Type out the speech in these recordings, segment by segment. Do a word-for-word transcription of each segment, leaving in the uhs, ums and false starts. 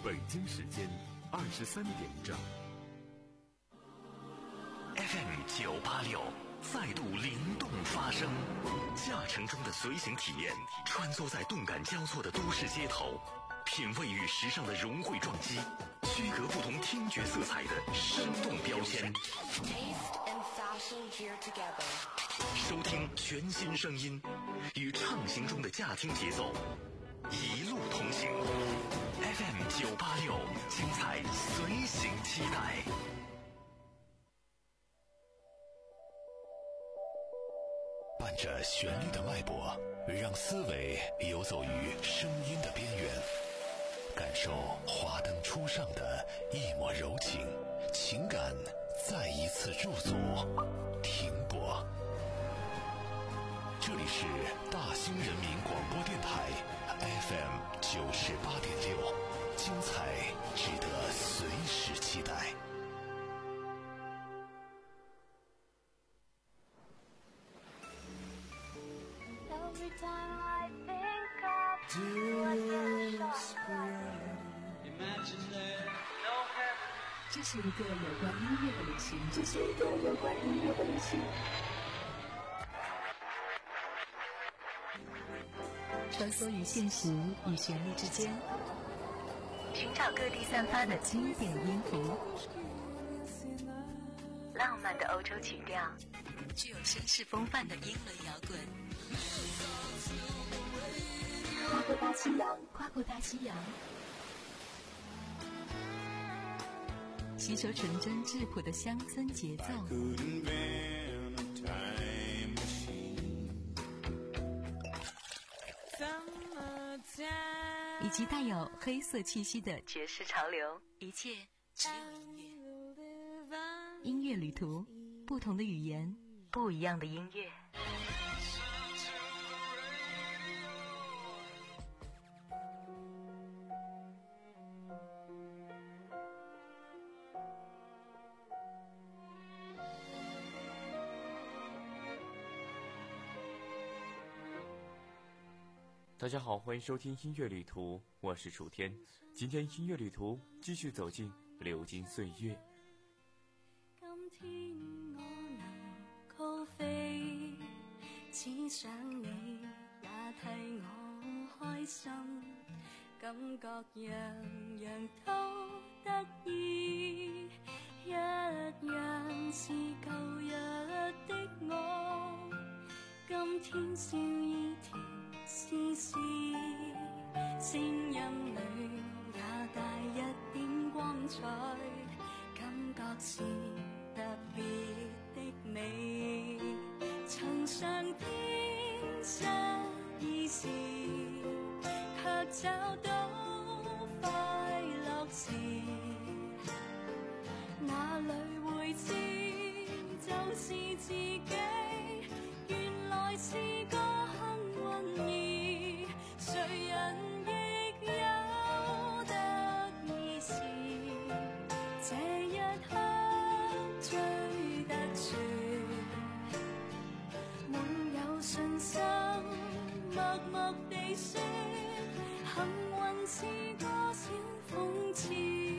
北京时间二十三点整。 F M 九八六再度灵动发声，驾乘中的随行体验，穿梭在动感交错的都市街头，品味与时尚的融汇撞击，区隔不同听觉色彩的生动标签。 Taste and fashion gear together。 收听全新声音，与畅行中的驾听节奏，一路同行。F M 九八六，精彩随行期待。伴着旋律的脉搏，让思维游走于声音的边缘，感受华灯初上的一抹柔情，情感再一次驻足停泊。这里是大兴人民广播电台 F M 九十八点六，精彩值得随时期待。 Every time I think of you, I get a shock. Imagine there no heaven. 这是一个有关音乐的旅行，这是一个有关音乐的旅行。穿梭于现实与旋律之间，寻找各地散发的经典音符，浪漫的欧洲曲调，具有绅士风范的英伦摇滚。跨过大西洋，跨过大西洋，吸收纯真质朴的乡村节奏，以及带有黑色气息的爵士潮流，一切只有音乐。音乐旅途，不同的语言，不一样的音乐。 大家好，欢迎收听音乐旅途，我是楚天。今天音乐旅途继续走进流金岁月。 今天我能高飛，只想你也替我開心，感覺樣樣都得意，一樣是舊日的我，今天笑意甜絲絲，聲音裏也帶一點光彩，感覺是特別的你。曾上天失意時，卻找到快樂時，哪裏會知就是自己，原來是個幸運兒，誰人亦有得意時，這一刻最特殊，滿有信心，默默地說，幸運是多少諷刺，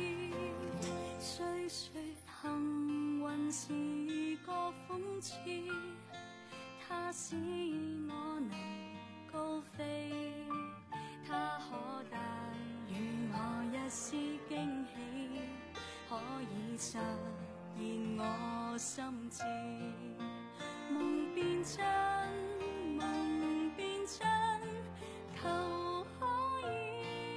雖說幸運是個諷刺，它使我能高飛，它可帶予我一絲驚喜，可以實現我心志，夢變真，夢變真，求可以。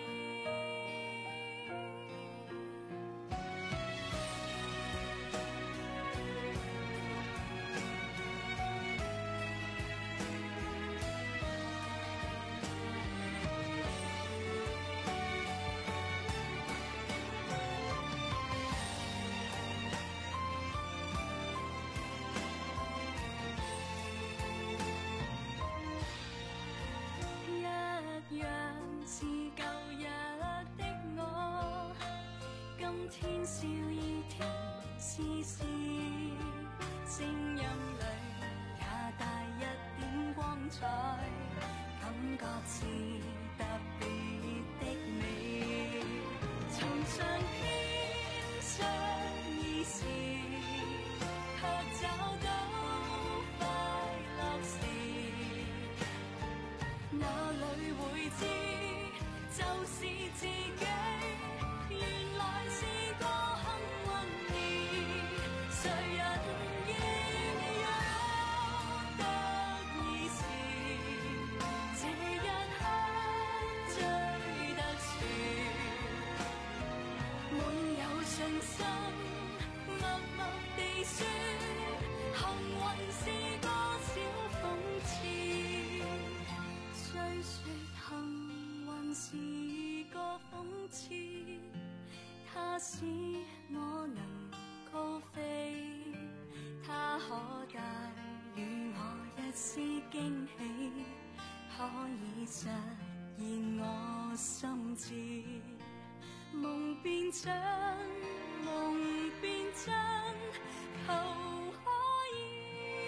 笑意甜絲絲，聲音裏也帶一點光彩，感覺是特別的你。 自己，原來是個幸運兒，誰人願有得意時，這一刻最特殊，滿有信心，默默地說，幸運是個小諷刺，雖說幸運是個諷刺，它使我能高飛，它可帶予我一絲驚喜，可以實現我心志，夢變真，夢變真，求可以。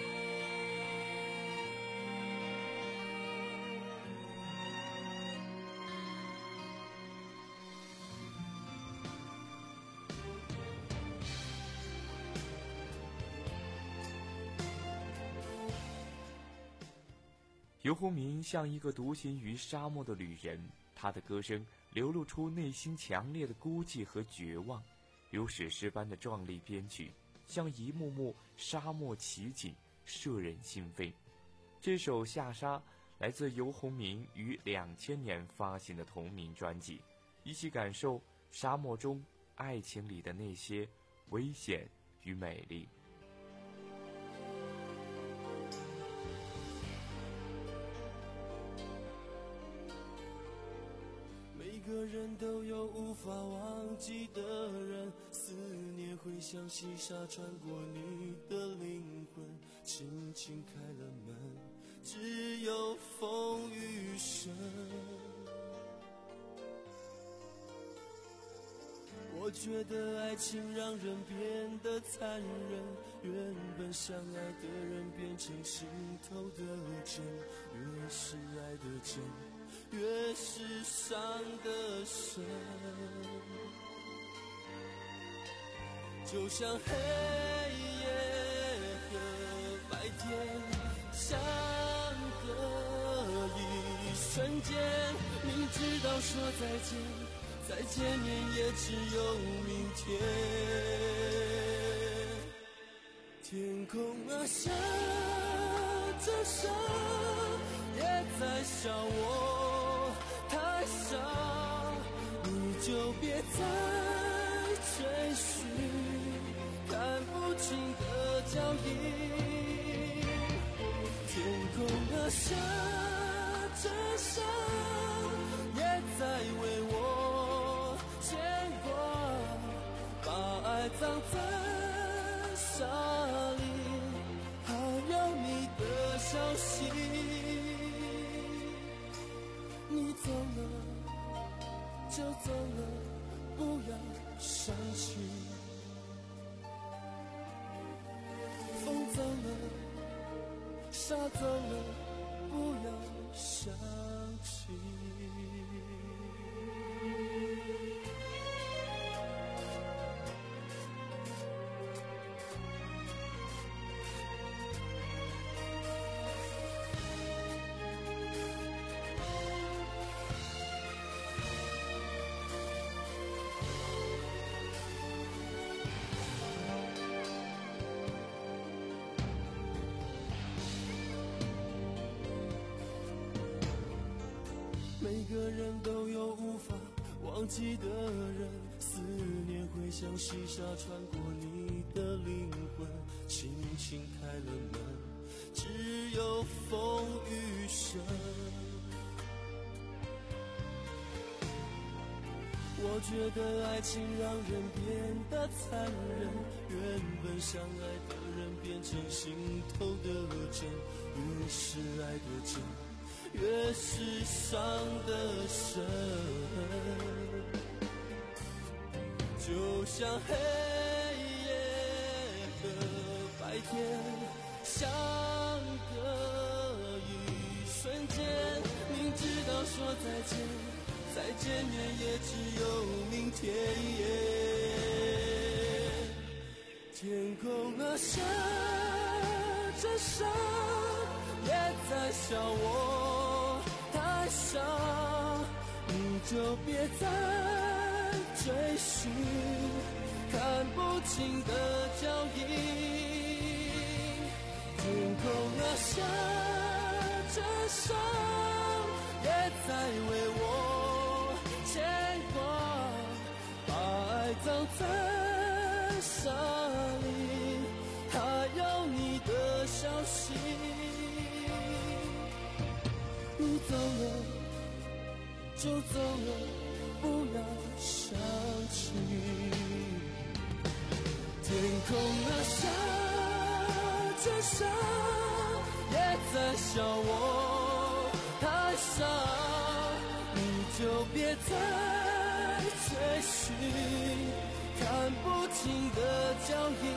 游鸿明像一个独行于沙漠的旅人，他的歌声流露出内心强烈的孤寂和绝望，如史诗般的壮丽编曲，像一幕幕沙漠奇景，摄人心扉。这首《下沙》来自游鸿明于两千年发行的同名专辑，一起感受沙漠中爱情里的那些危险与美丽。 每个人都有无法忘记的人，思念会像细沙穿过你的灵魂，轻轻开了门，只有风雨声。我觉得爱情让人变得残忍，原本相爱的人变成心头的针，越是爱的真，越是伤得深，就像黑夜和白天相隔一瞬间，明知道说再见，再见面也只有明天。天空啊，下着沙，也在笑我太傻，你就别再追寻看不清的脚印。天空啊，下着沙，也在为我牵挂，把爱葬在沙里，还有你的消息。你走了就走了，不要伤心。风走了，沙走了，不要想起。每个人都有无法忘记的人，思念会像细沙穿过你的灵魂，轻轻开了门，只有风雨声。我觉得爱情让人变得残忍，原本相爱的人变成心头的针，越是爱的真，越是伤得深，就像黑夜和白天相隔一瞬间，明知道说再见，再见面也只有明天。天空啊，下着沙，也在笑我太傻，你就别再追寻看不清的脚印。天空啊，下着沙，也在为我牵挂，把爱葬在沙里，还有你的消息。你走了就走了，不要想起。天空啊，下着沙，也在笑我太傻，你就别再追寻看不清的脚印。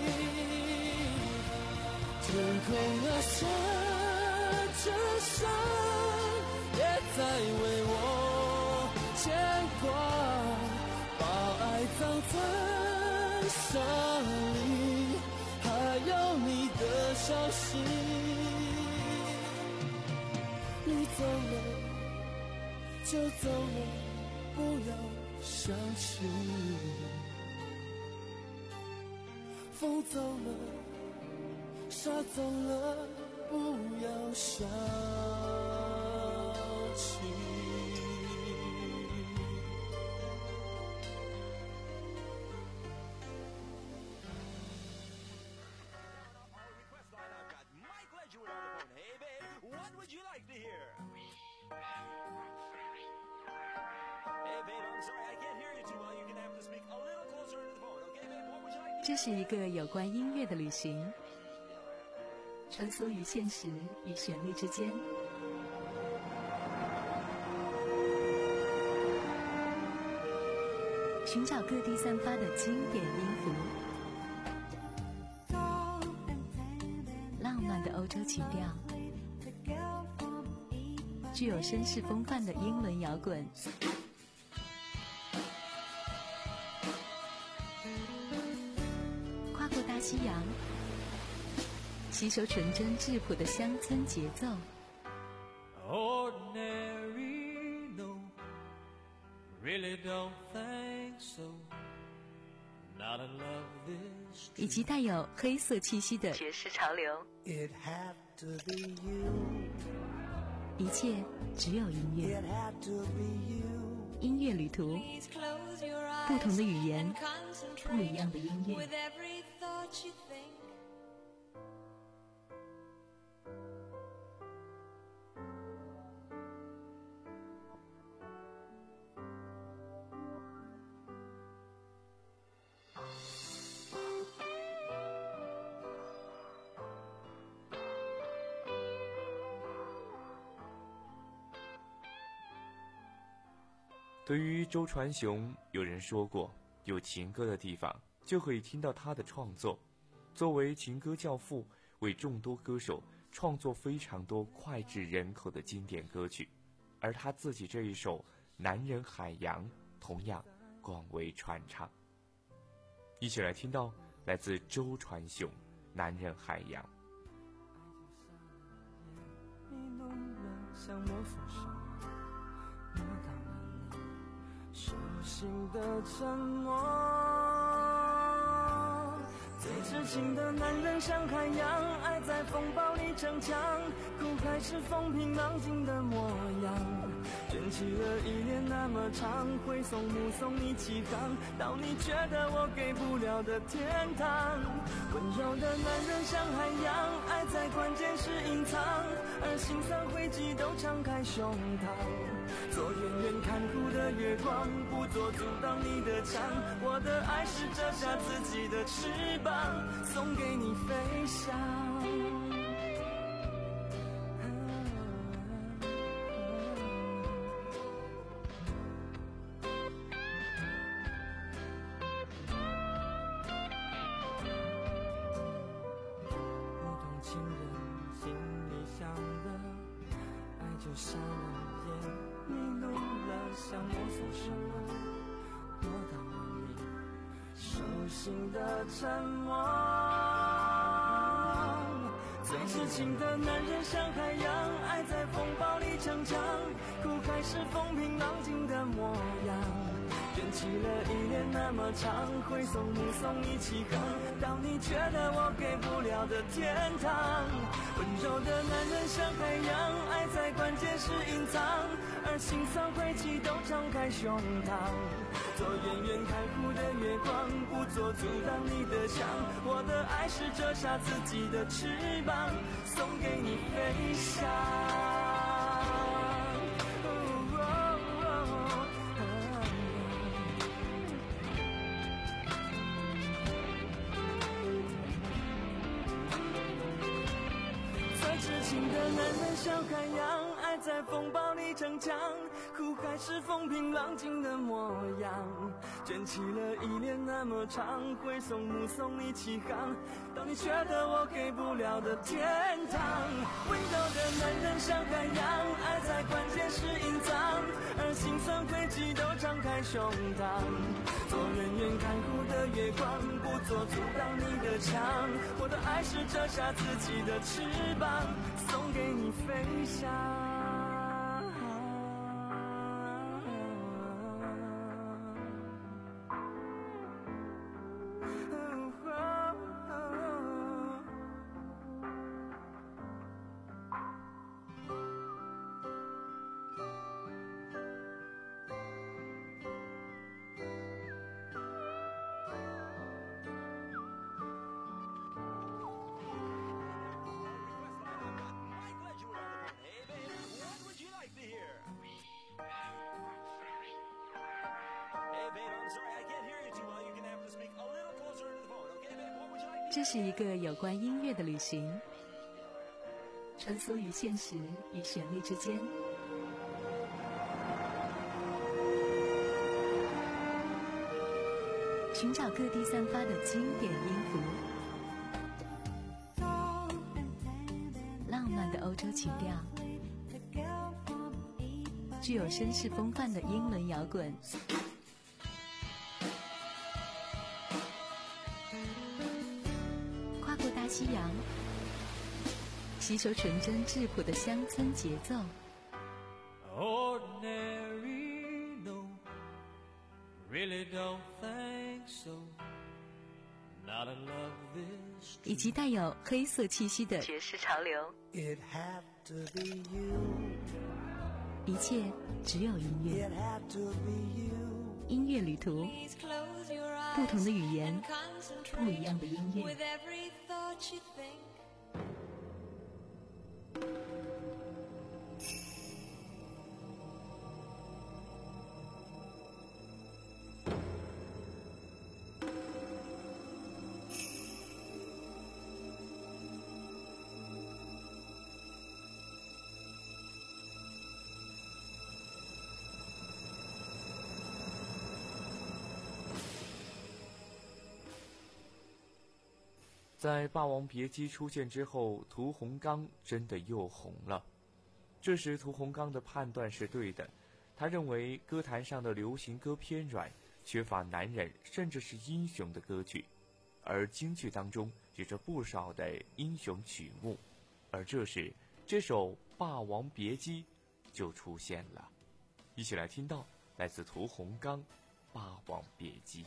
天空啊，下着沙，也在为我牵挂，把爱葬在沙里，还有你的消息。你走了就走了，不要想起。风走了，沙走了，不要想起。 这是一个有关音乐的旅行，穿梭于现实与旋律之间，寻找各地散发的经典音符，浪漫的欧洲情调，具有绅士风范的英伦摇滚，跨过大西洋，吸收纯真质朴的乡村节奏。 Ordinary, no, really don't think so. Not in love this. 以及带有黑色气息的爵士潮流。 It had to be you. 一切只有音乐。 It had to be you. 音乐旅途，不同的语言，不一样的音乐。 对于周传雄，有人说过，有情歌的地方就可以听到他的创作。作为情歌教父，为众多歌手创作非常多脍炙人口的经典歌曲，而他自己这一首《男人海洋》同样广为传唱。一起来听到来自周传雄《男人海洋》。 像魔法手摸到了你手心的沉默，最痴情的男人像海洋，爱在风暴里逞强，苦还是风平浪静的模样，卷起了一年那么长，挥送目送你起航，到你觉得我给不了的天堂。温柔的男人像海洋，爱在关键时隐藏，而心酸汇集都敞开胸膛，做远远看顾的月光，不做阻挡你的墙，我的爱是折下自己的翅膀，送给你飞翔。就瞎了眼，迷路了，像摸索什么，摸到了你手心的沉默。最痴情的男人像海洋，爱在风暴里逞强，苦海是风平浪静的模样，卷起了依恋那么长，挥送目送你起航，到你觉得我给不了的天堂。温柔的男人像海洋，爱在关键时隐藏，而心酸晦气都敞开胸膛，做远远开户的月光，不做阻挡你的墙。我的爱是折下自己的翅膀，送给你飞翔。最痴情的男人像海洋，爱在风暴里逞强，苦海是风平浪静的模样，卷起了依恋那么长，挥送目送你起航，到你觉得我给不了的天堂。温柔的男人像海洋，爱在关键时隐藏，而心酸晦气都敞开胸膛，做远远看护的月光，不做阻挡你的墙。我的爱是折下自己的翅膀，送给你飞翔。 这是一个有关音乐的旅行，穿梭于现实与旋律之间，寻找各地散发的经典音符，浪漫的欧洲情调，具有绅士风范的英伦摇滚，跨过大西洋，吸收纯真质朴的乡村节奏。 Ordinary, no, really don't think so. Not a love this 以及带有黑色气息的爵士潮流。 It had to be you. 一切只有音乐。 It had to be you. 音乐旅途，不同的语言，不一样的音乐。 在《霸王别姬》出现之后，屠洪刚真的又红了。这时屠洪刚的判断是对的，他认为歌坛上的流行歌偏软，缺乏男人甚至是英雄的歌曲，而京剧当中有着不少的英雄曲目，而这时这首《霸王别姬》就出现了。一起来听到来自屠洪刚《霸王别姬》。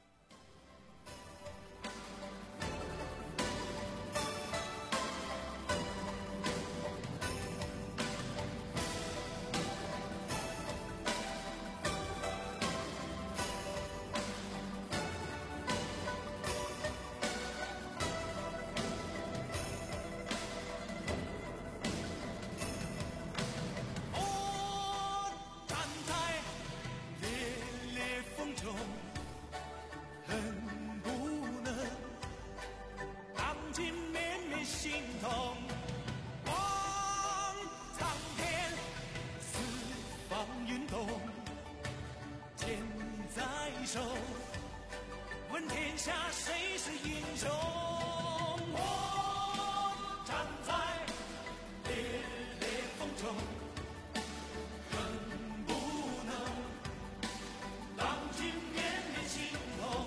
问天下谁是英雄？我站在烈烈风中，恨不能浪尽绵绵心头。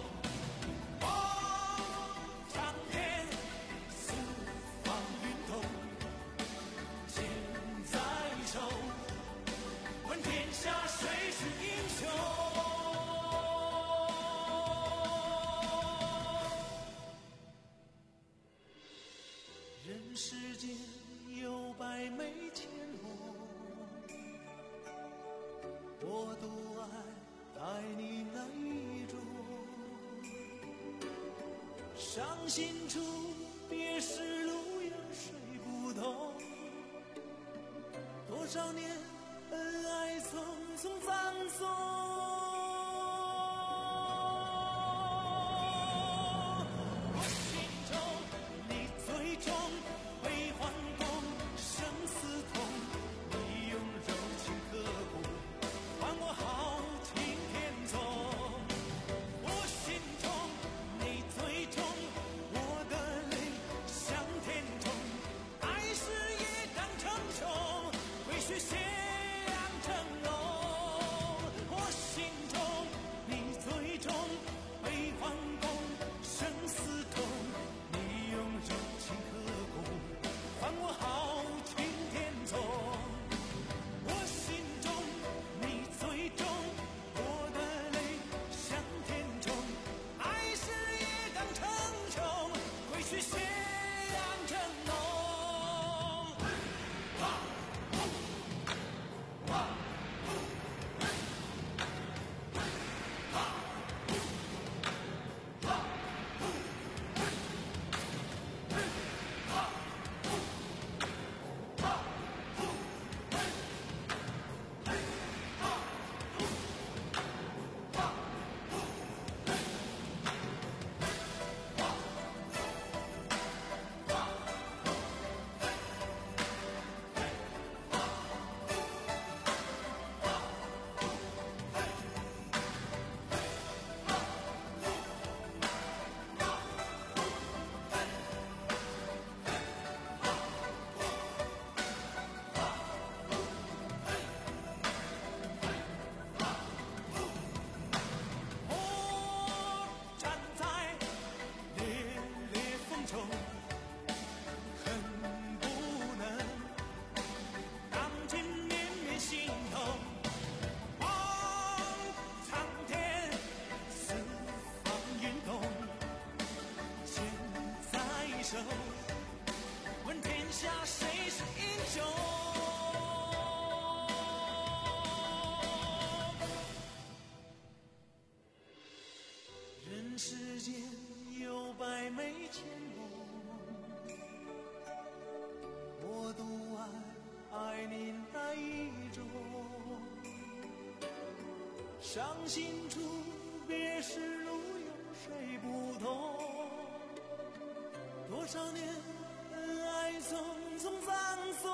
我长天四方云头，剑在手。 我独爱爱你那一种，伤心处别时路有谁不懂，多少年恩爱匆匆葬送，我心中你最重，悲欢共生死痛，你用柔情刻骨还我好情天纵，我心中你最重，我的泪向天冲，爱是也当成仇，归去血染成浓，我心中你最重，悲欢共生死痛，你用柔情刻骨还我好情天纵，我心中你最重，我的泪向天冲，爱是也当成仇，归去血染成浓。我站在烈烈风中，恨不能荡尽绵绵心头，望苍天四方运动，剑在手，问天下谁是英雄。人世间有百媚千红，我独爱爱你那一种，伤心处别时路有谁不懂，多少年恩爱匆匆葬送，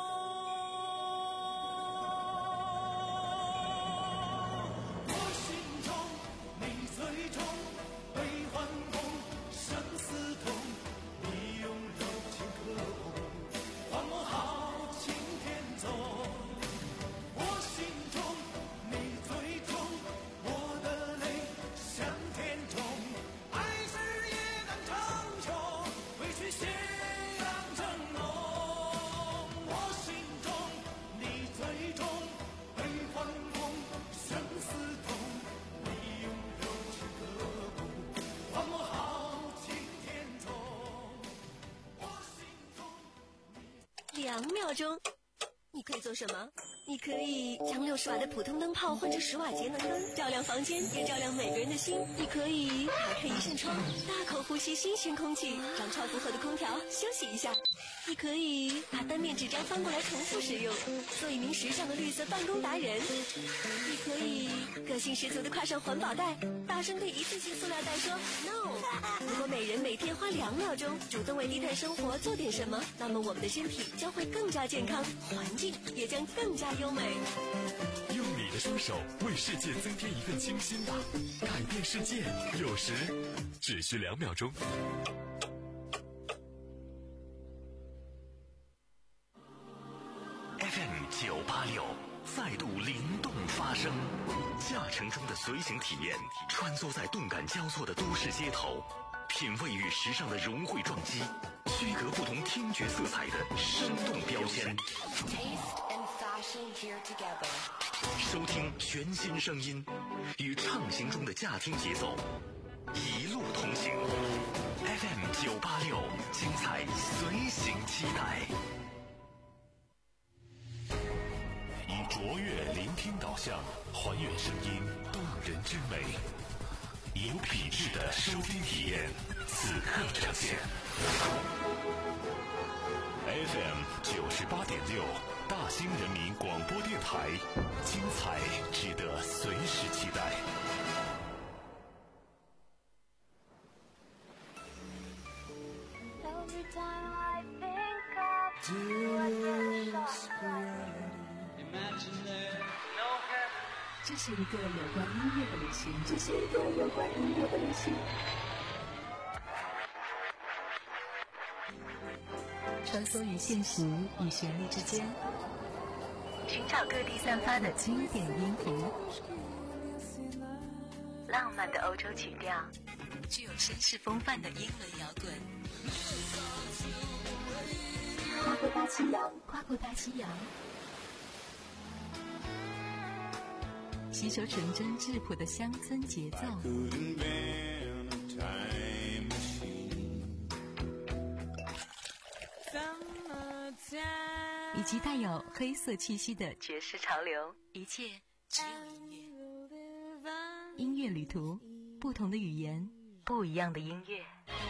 我心中你最重，悲欢共生死痛，你用柔情刻骨还我好情天纵，我心中你最重，我的泪向天冲，爱是也当成仇，归去血染成浓，我心中你最重，悲欢共生死痛，你用柔情刻骨还我好情天纵，我心中两秒钟，你可以做什么？你可以将六十瓦的普通灯泡换成十瓦节能灯，照亮房间，也照亮每个人的心。你可以打开一扇窗，大口呼吸新鲜空气，让超负荷的空调休息一下。你可以把单面纸张翻过来重复使用，做一名时尚的绿色办公达人。你可以个性十足的挎上环保袋，大声对一次性塑料袋说 no。如果每人每天花两秒钟主动为低碳生活做点什么，那么我们的身体将会更加健康，环境也将更加优美。 用你的双手为世界增添一份清新吧，改变世界有时只需两秒钟。F M 九八六再度灵动发声，驾乘中的随行体验，穿梭在动感交错的都市街头，品味与时尚的融汇撞击，区隔不同听觉色彩的生动标签。 Taste and fashion here together. 收听全新声音，与畅行中的驾听节奏，一路同行。F M 九八六，精彩随行期待。以卓越聆听导向，还原声音动人之美，有品质的收听体验，此刻呈现。F M 九十八点六，大兴人民广播电台，精彩值得随时期待。 这是一个有关音乐的旅行，这是一个有关音乐的旅行。穿梭于现实与旋律之间，寻找各地散发的经典音符，浪漫的欧洲曲调，具有绅士风范的英伦摇滚。跨过大西洋，跨过大西洋，吸收纯真质朴的乡村节奏，以及带有黑色气息的爵士潮流，一切只有音乐。音乐旅途，不同的语言，不一样的音乐。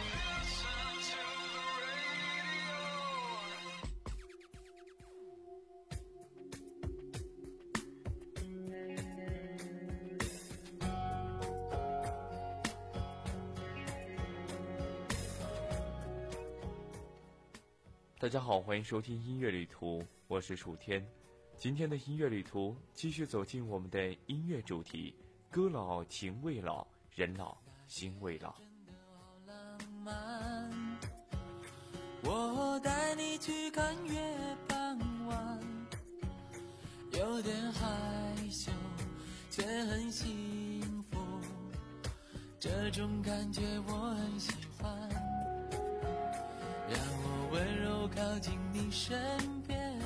大家好，欢迎收听音乐旅途，我是楚天。今天的音乐旅途继续走进我们的音乐主题，歌老情未老，人老心未老。 我带你去看月傍晚，有点害羞却很幸福，这种感觉我很喜欢，让我温柔靠近你身边，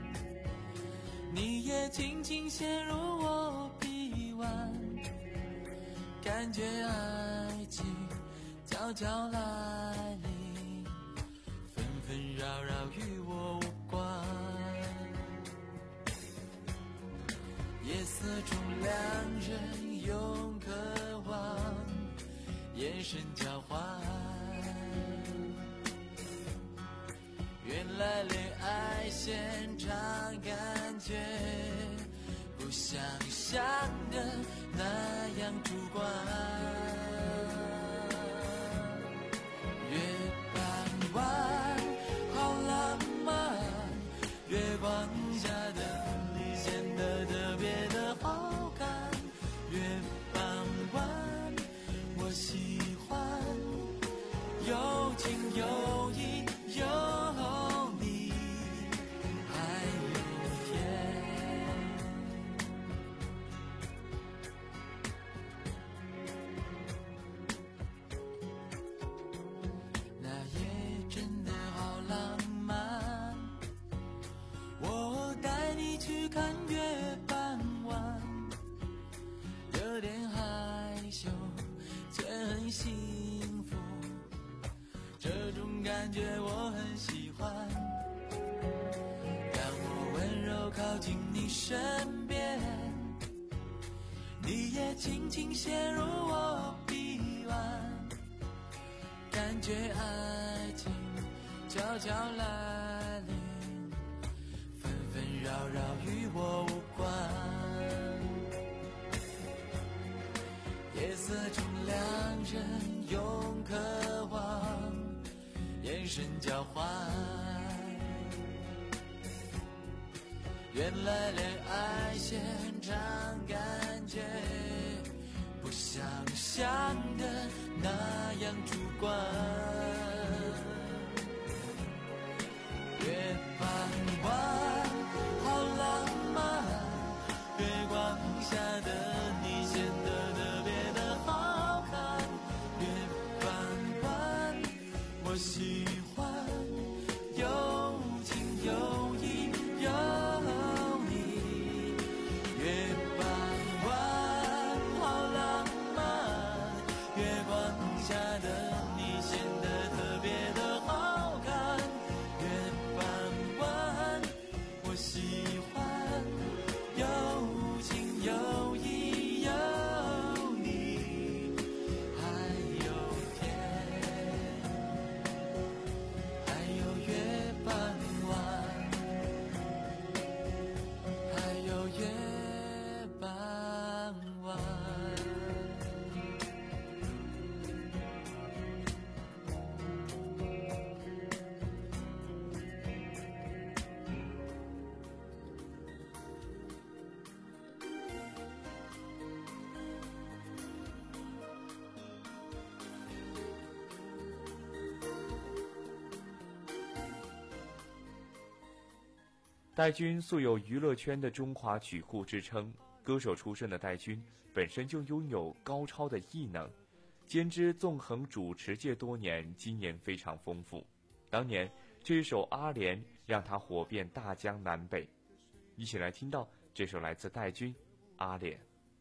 你也轻轻陷入我臂弯，感觉爱情悄悄来临，纷纷扰扰与我无关，夜色中两人用渴望眼神交换，原来恋爱现场感觉不像想的那样主观，月傍晚好浪漫，月光下的你显得特别的好看，月傍晚我喜欢有情有义有你还有天，那夜真的好浪漫，我带你去看月傍晚，有点害羞却很幸福，这种感觉我很喜欢，让我温柔靠近你身边，你也轻轻陷入我臂弯，感觉爱情悄悄来临，纷纷扰扰与我无关，夜色中两人用渴望眼神交换，原来恋爱现场感觉不像想的那样主观，月傍晚好浪漫，月光下的你显得特别的好看，月傍晚我喜欢有情有义有你，月傍晚好浪漫，月光下的你显得戴军素有娱乐圈的中华曲库之称，歌手出身的戴军本身就拥有高超的艺能，兼之纵横主持界多年，经验非常丰富。当年这首《阿莲》让他火遍大江南北。一起来听到这首来自戴军《阿莲》。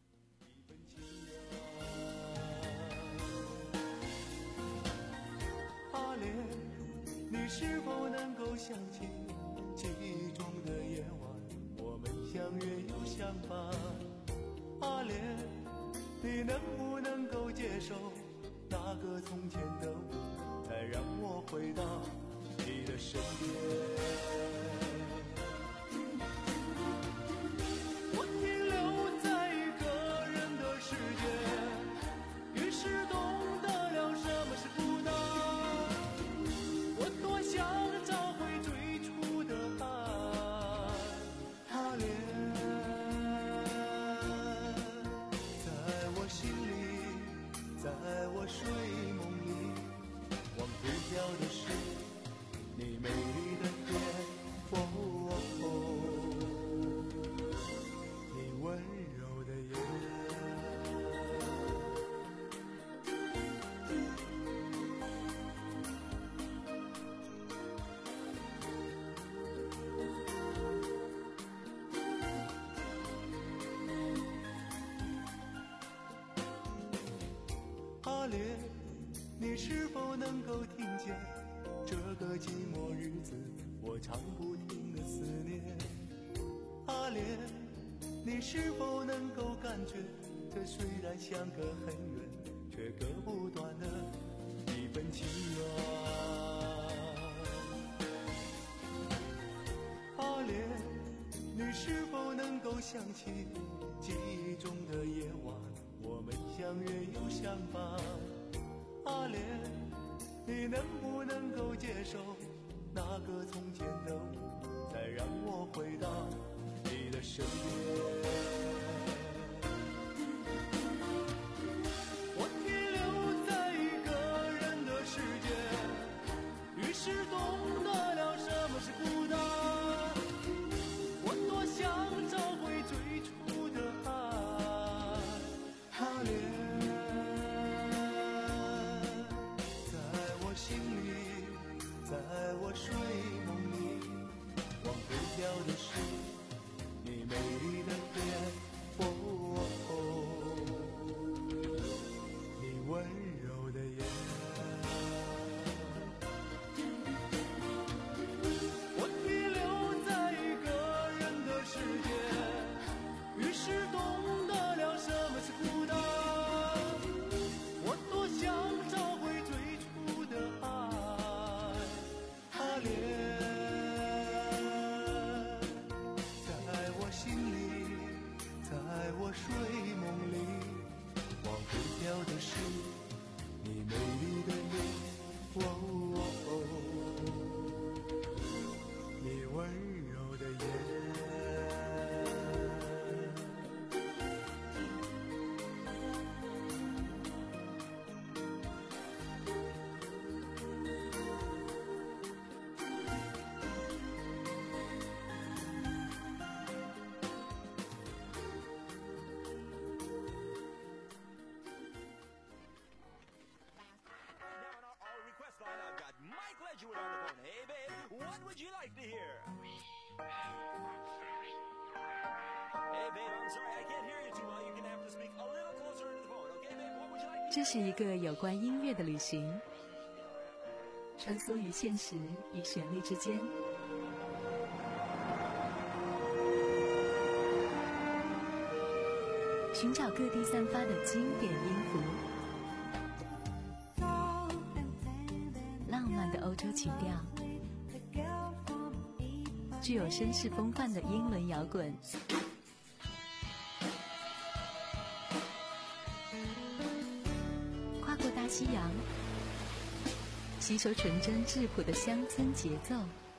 阿莲，你是否能够想起记忆中的夜晚，我们相约又相伴？阿莲，你能不能够接受那个从前的我，再让我回到你的身边？我停留在一个人的世界，于是懂得了什么是孤单。我多想找回最初的爱，阿莲，在我心里，在我睡梦里，忘不掉的是你美丽的脸，哦哦哦，你温柔的眼。阿莲，你是否能够听见这个寂寞日子我唱不停的思念？阿莲，你是否能够感觉这虽然相隔很远，却割不断的一份情缘？阿莲，你是否能够想起记忆中的夜晚，我们相约又相伴？阿莲，你能不能够接受那个从前的我，再让我回到你的身边？我停留在一个人的世界，于是懂得了什么是孤单。我多想找回最初的爱，阿莲，在我心里，在我睡梦里，忘不掉的是你美丽的脸，哦哦哦，你温柔的眼。我停留在一个人的世界，于是懂得了什么是孤单。我多想找回最初的爱，阿莲，在我心里，在我睡梦里，忘不掉的是你美丽的脸，哦哦哦，你温柔的眼。 这是一个有关音乐的旅行，穿梭于现实与旋律之间，寻找各地散发的经典音符，浪漫的欧洲情调，具有绅士风范的英伦摇滚，跨过大西洋，吸收纯真质朴的乡村节奏。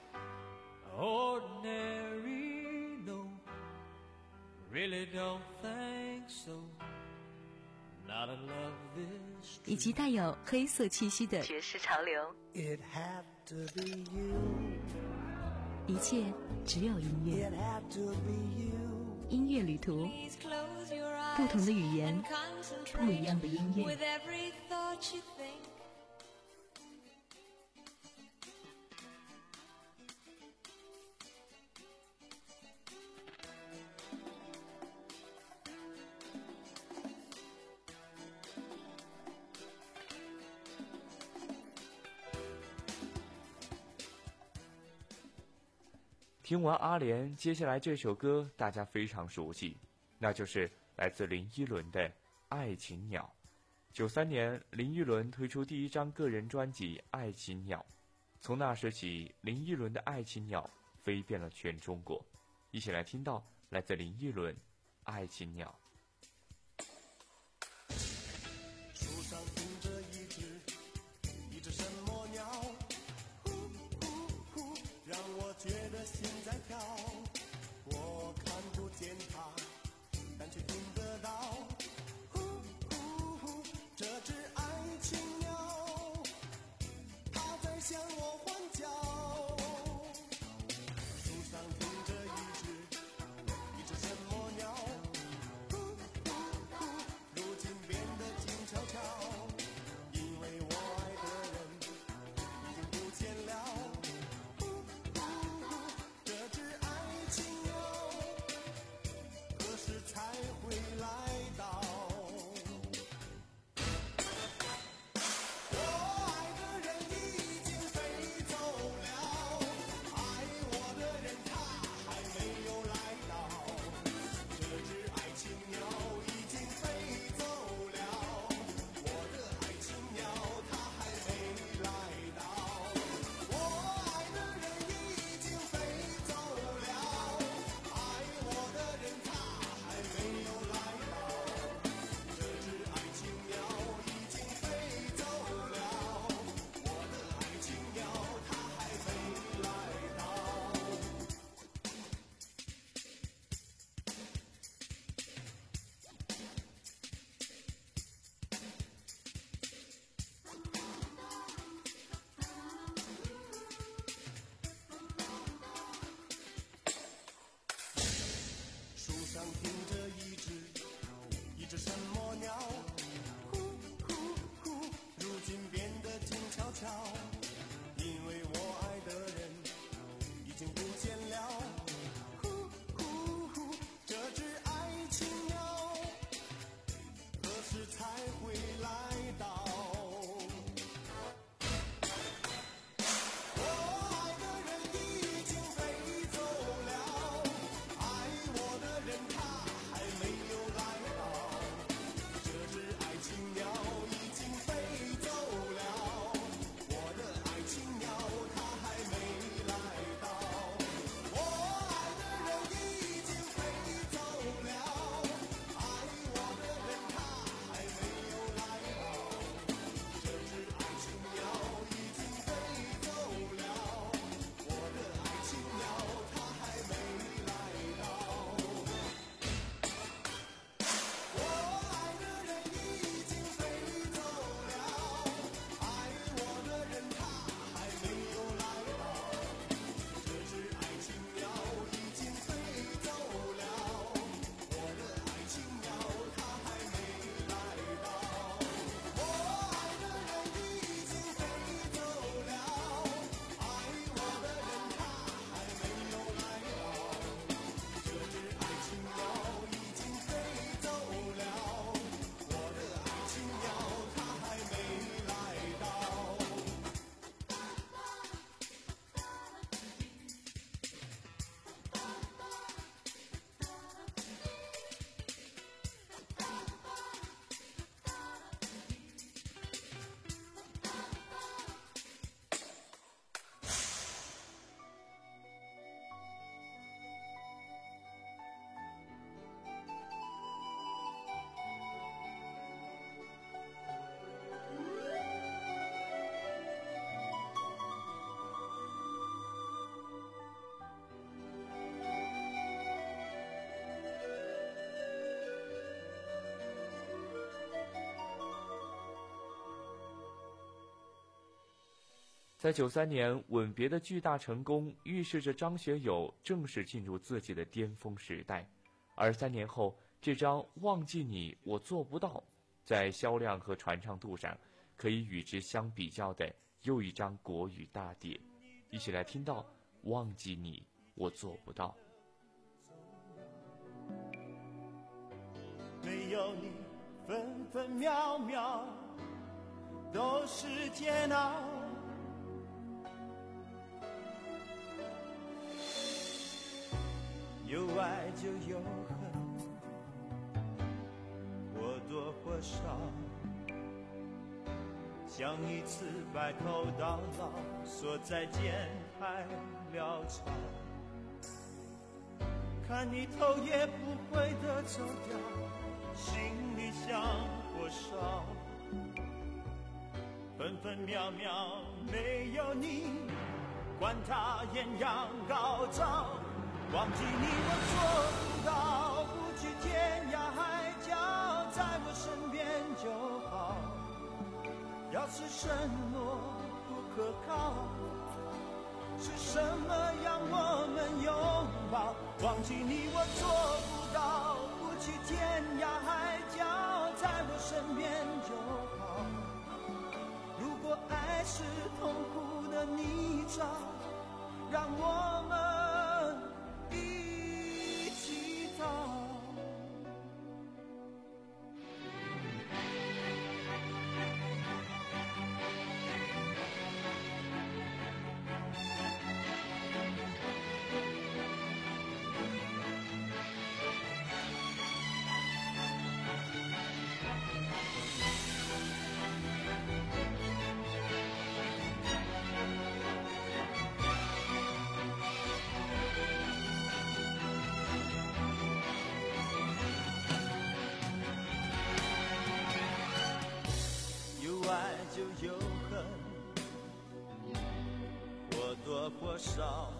Ordinary, no, really don't think so. Not a love this 以及带有黑色气息的爵士潮流。 It had to be you. 一切只有音乐。音乐旅途，不同的语言，不一样的音乐。 听完阿莲，接下来这首歌大家非常熟悉，那就是来自林依轮的《爱情鸟》。九三年，林依轮推出第一张个人专辑《爱情鸟》，从那时起，林依轮的《爱情鸟》飞遍了全中国。一起来听到来自林依轮《爱情鸟》。 树上停着一只一只什么鸟，呼呼呼，让我觉得心在跳。我看不见它，但却听得到，呼呼呼，这只爱情鸟，它在向我欢叫。树上停着一只一只什么鸟，呼呼呼，如今变得静悄悄，因为我爱的人已经不见了。呼呼呼，这只爱情鸟何时才会来到？ 在九三年《吻别》的巨大成功，预示着张学友正式进入自己的巅峰时代。而三年后，这张《忘记你我做不到》在销量和传唱度上，可以与之相比较的又一张国语大碟。一起来听到《忘记你我做不到》。 没有你，分分秒秒都是煎熬。有爱就有恨，或多或少，像一次白头到老，说再见太潦草，看你头也不回地走掉，心里像火烧，分分秒秒没有你，管它艳阳高照，忘记你我做不到，不去天涯海角，在我身边就好。要是承诺不可靠，是什么让我们拥抱？忘记你我做不到，不去天涯海角，在我身边就好。如果爱是痛苦的泥沼，让我们一起逃。就有恨，或多或少，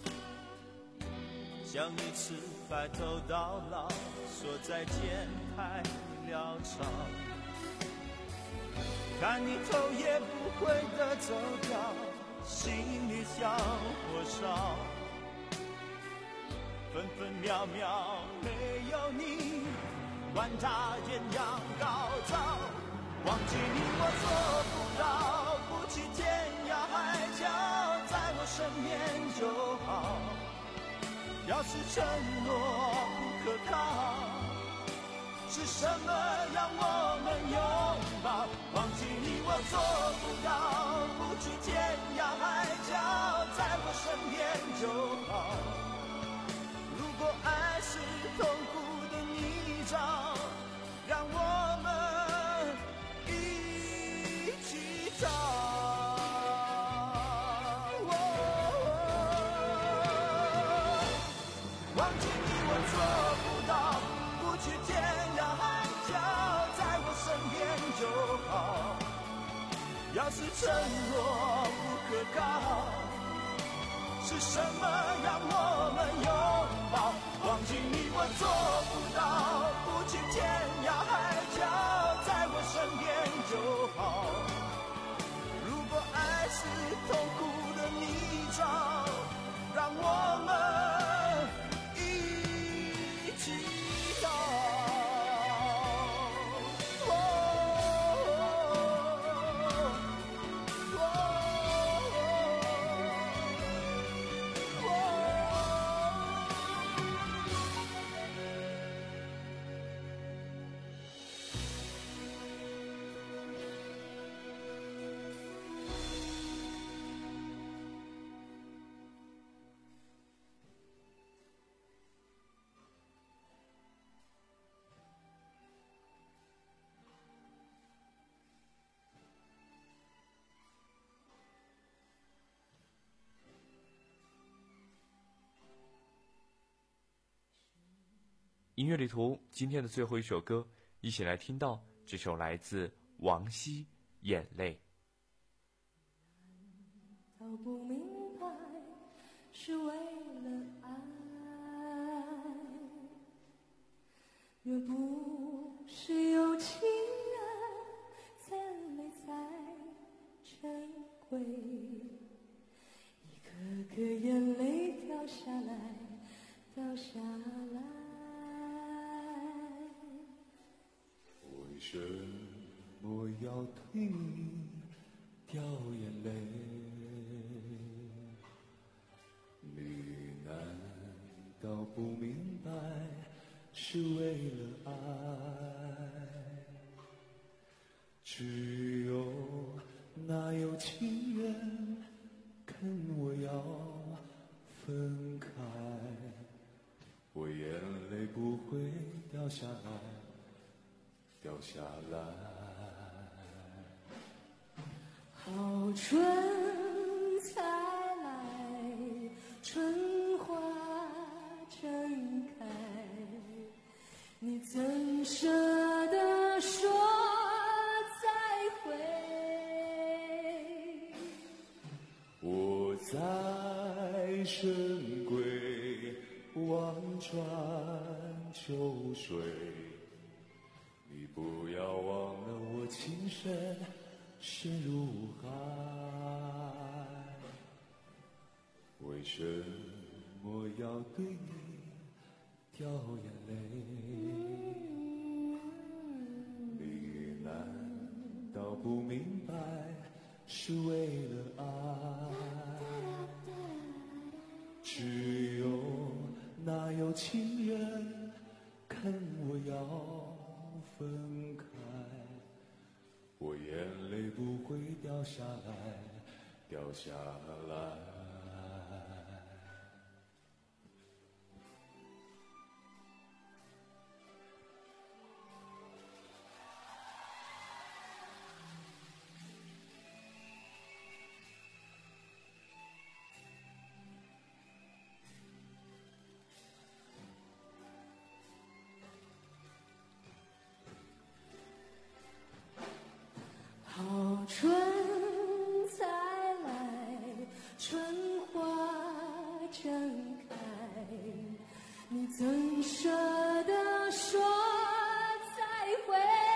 像一次白头到老，说再见太潦草，看你头也不回地走掉，心里像火烧，分分秒秒没有你，管它艳阳高照，忘记你我做不到，不去天涯海角，在我身边就好。要是承诺不可靠，是什么让我们拥抱？忘记你我做不到，不去天涯海角，在我身边就好。如果爱是痛苦的泥沼，让我们一起找。忘记你我做不到，不去天涯海角，在我身边就好。要是承诺不可靠，是什么让我们拥抱？忘记你我做不到，不去天涯海角，在我身边就好。如果爱是痛苦的泥沼，让我们一起逃。 音乐旅途今天的最后一首歌，一起来听到这首来自王晰《眼泪》。 难道不明白是为了爱，若不是有情人，怎泪才珍贵？ 什么要对你掉眼泪？你难道不明白是为了爱？只有那有情人跟我要分开，我眼泪不会掉下来，掉下来。 好春才来，春花正开，你怎舍得说再会？ 我在深闺望穿秋水，你不要忘了我情深深如海。为什么要对你掉眼泪？你难道不明白是为了爱？只有那有情人跟我要分开，我眼泪不会掉下来，掉下来。 好春才来，春花正开，你怎舍得说再会？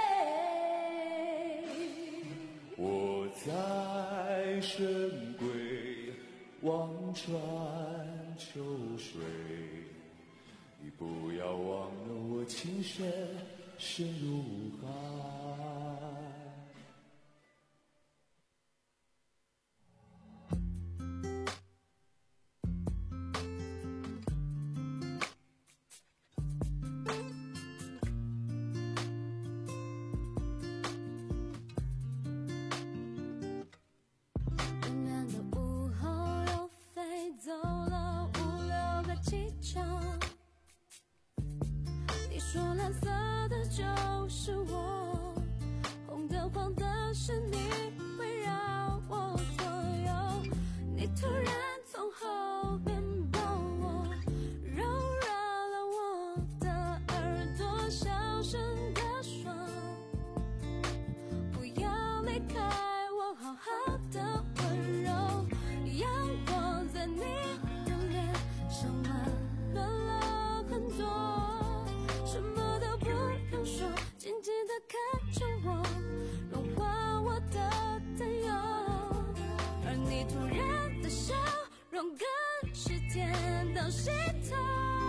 我在深闺望穿秋水，你不要忘了我情深深如海。 说蓝色的就是我，红的黄的是你，围绕我左右。你突然从后面抱我，柔软了我的耳朵，小声地说，不要离开我，好好的温柔。阳光在你的脸上温暖了很多，什么都不用说，静静地看着我，融化我的担忧。而你突然的笑容更是甜到心头，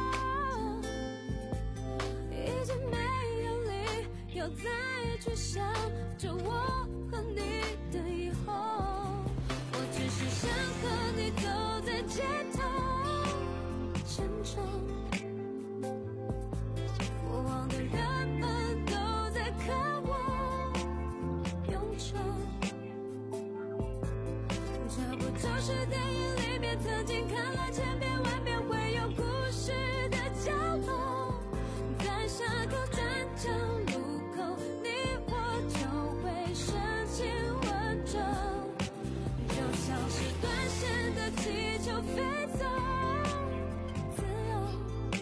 已经没有理由再去想着我和你的以后。我只是想和你走在街头，牵手过往的人们都在渴望永久，这不就是电影里面曾经看了千遍万遍会有故事的角落？在下个转角路口，你我就会深情吻着，就像是断线的气球飞走，自由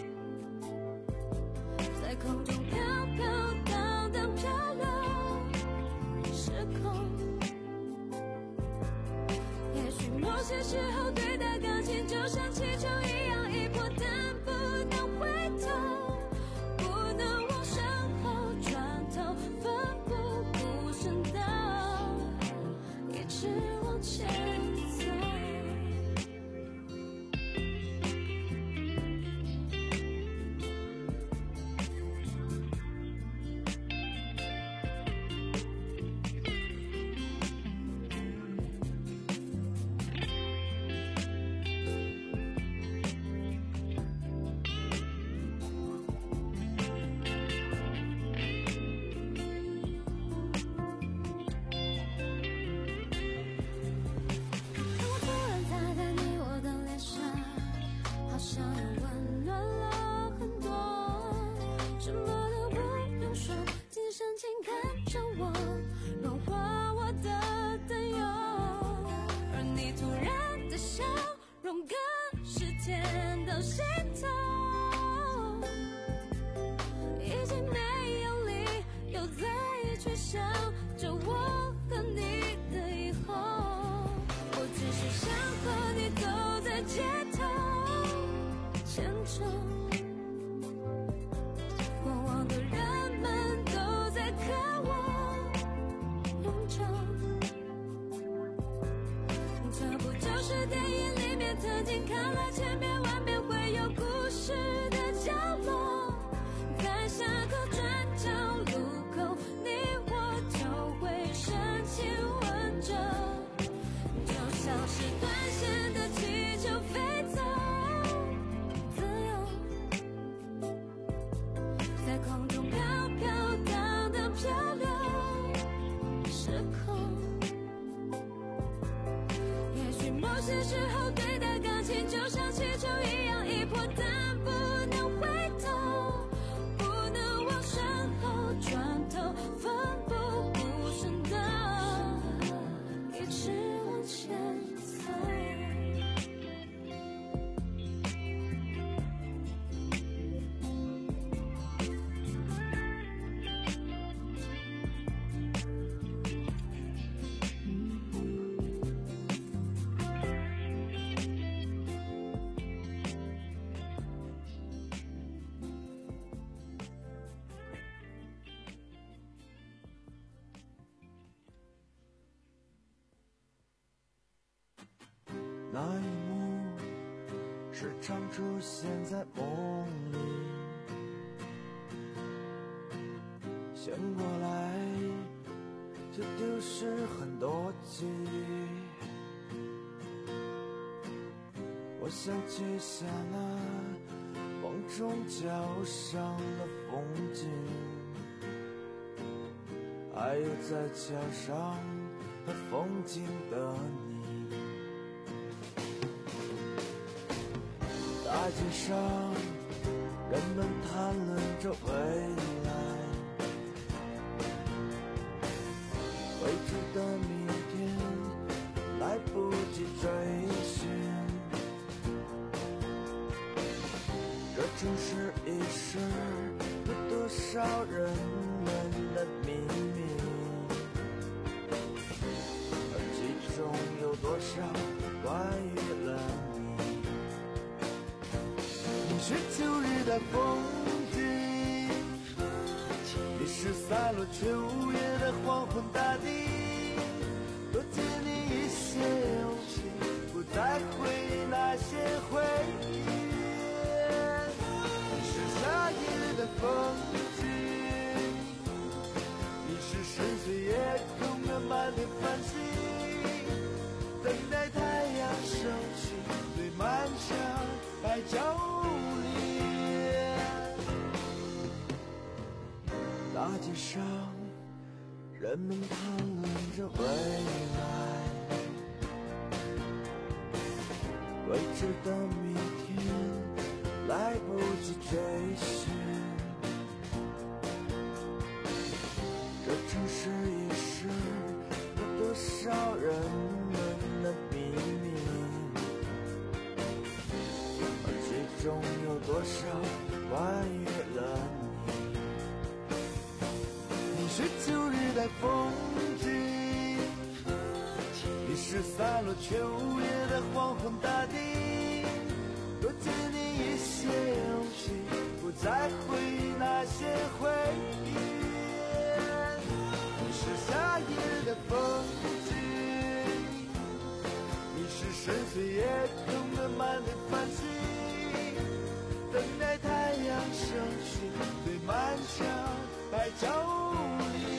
在空中飘飘荡荡漂流失控。也许某些时候对待感情就像气球一样一波，但不能回头，不能往身后转头，奋不顾身的一直往前走。 想着我和你的以后，我只是想和你走在街头牵手，过往的人们都在渴望永久，这不就是电影里面曾经看了千遍万遍会有故事的角落，在下个转角路口你我就会深情吻着，就像是断线的气球飞走，自由在空中飘飘荡荡漂流失控，也许某些时候对待感情就像气球一样一波，但不能回头，不能往身后转头，奋不顾身的一直往前走。 那一幕时常出现在梦里，醒过来就丢失很多记忆。我想起下那风中脚上的风景，还有在桥上和风景的你。大街上，人们谈论着未来，未知的明天来不及追寻。这城市已是有多少人们的秘密，而其中有多少关于了你。你是秋日的风景，你是散落秋叶的黄昏大地，多借你一些勇气，不再回忆那些回忆。你是夏夜的风景，你是深邃夜空的满天繁星，等待太阳升起最漫长白昼。大街上，人们谈论着未来，未知的明天来不及追寻。这城市已是有多少人们的秘密，而其中有多少关于了你。你是秋日的风景，你是散落秋叶的黄昏大地，多借你一些勇气，不再回忆那些回忆。你是夏夜的风景，你是深邃夜空的满天繁星，等待太阳升起最漫长白昼里。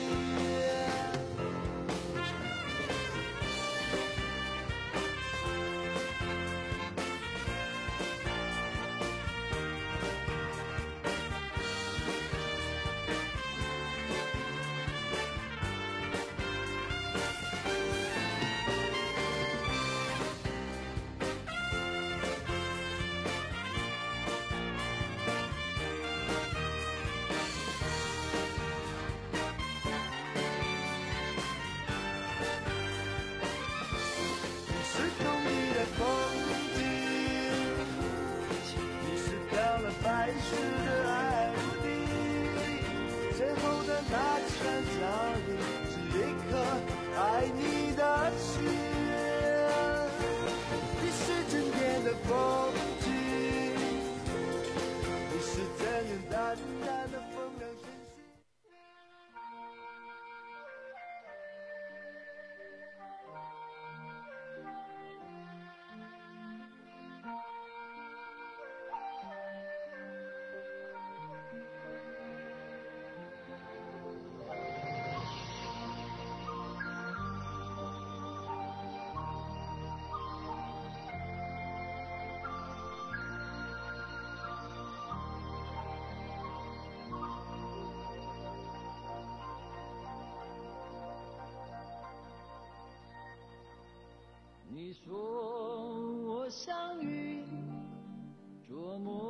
你说我像云，捉摸